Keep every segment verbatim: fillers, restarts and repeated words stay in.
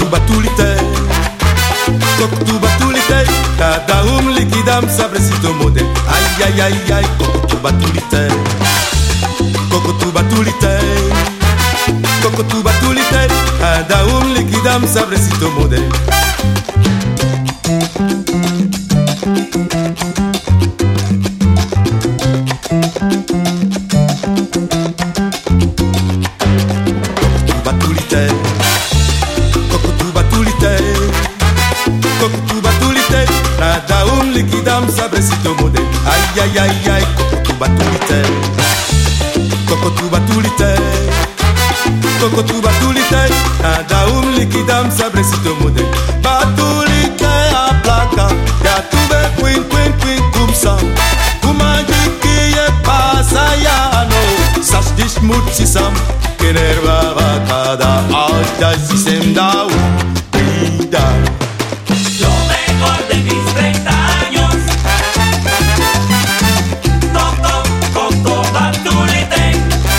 tu batulite, coco tu batulite, cada um liquidam sabrecito model. Ay ay ay ay, coco tu batulite, coco tu batulite, coco tu batulite, cada um liquidam sabrecito model. Nada um liquidam sabrecito model. Ay ay ay ay, coco tu batulite, coco tu batulite, coco tu batulite, nada um liquidam sabrecito model. Batulite a placa, ya tuve queen queen queen cum sam, kuma diki e passa ya no, sas dis mutsi sam, que nerva cada alta si sem da vida. De mis treinta años, Coco, Coco Batulite.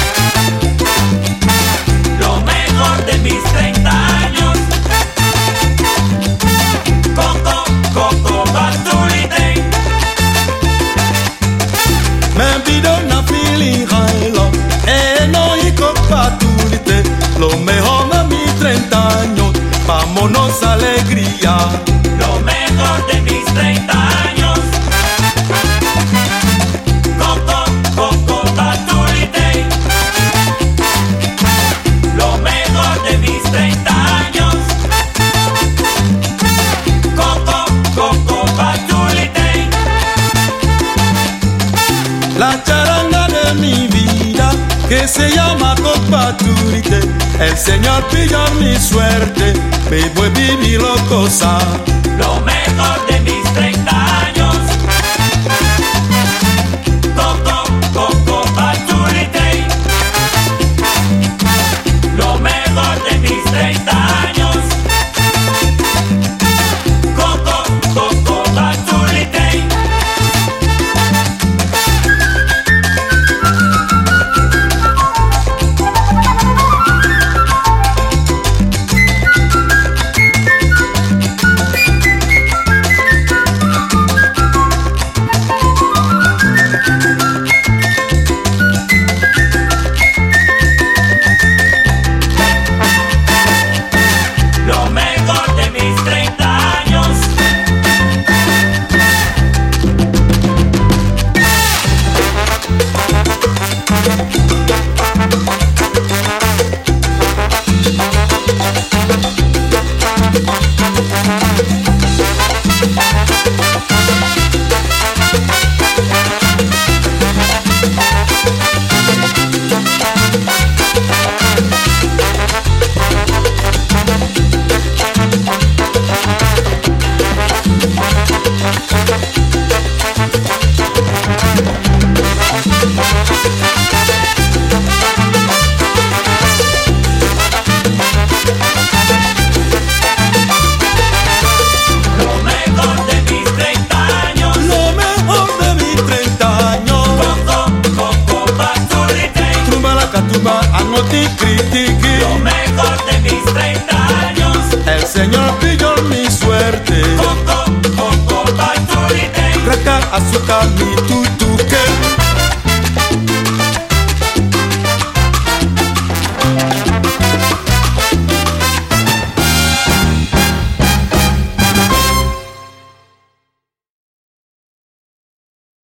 Lo mejor de mis treinta años, Coco, Coco Batulite. Me pido una feeling high love, eh no y Coco Batulite. Lo mejor de mis treinta años, vámonos alegría. Lo mejor de mis treinta años, Coco, Coco Batulite. Lo mejor de mis treinta años, Coco, Coco Batulite. La charanga de mi vida, que se llama Coco Batulite. El Señor pilló mi suerte, me voy a vivir cosa. Lo mejor de mis treinta años, Coco, Coco Batulite. Lo mejor de mis treinta años, Coco, Coco Batulite. Lo mejor de mis treinta años, el Señor pilló mi suerte. Coco, Coco Batulite. Raca azúcar mi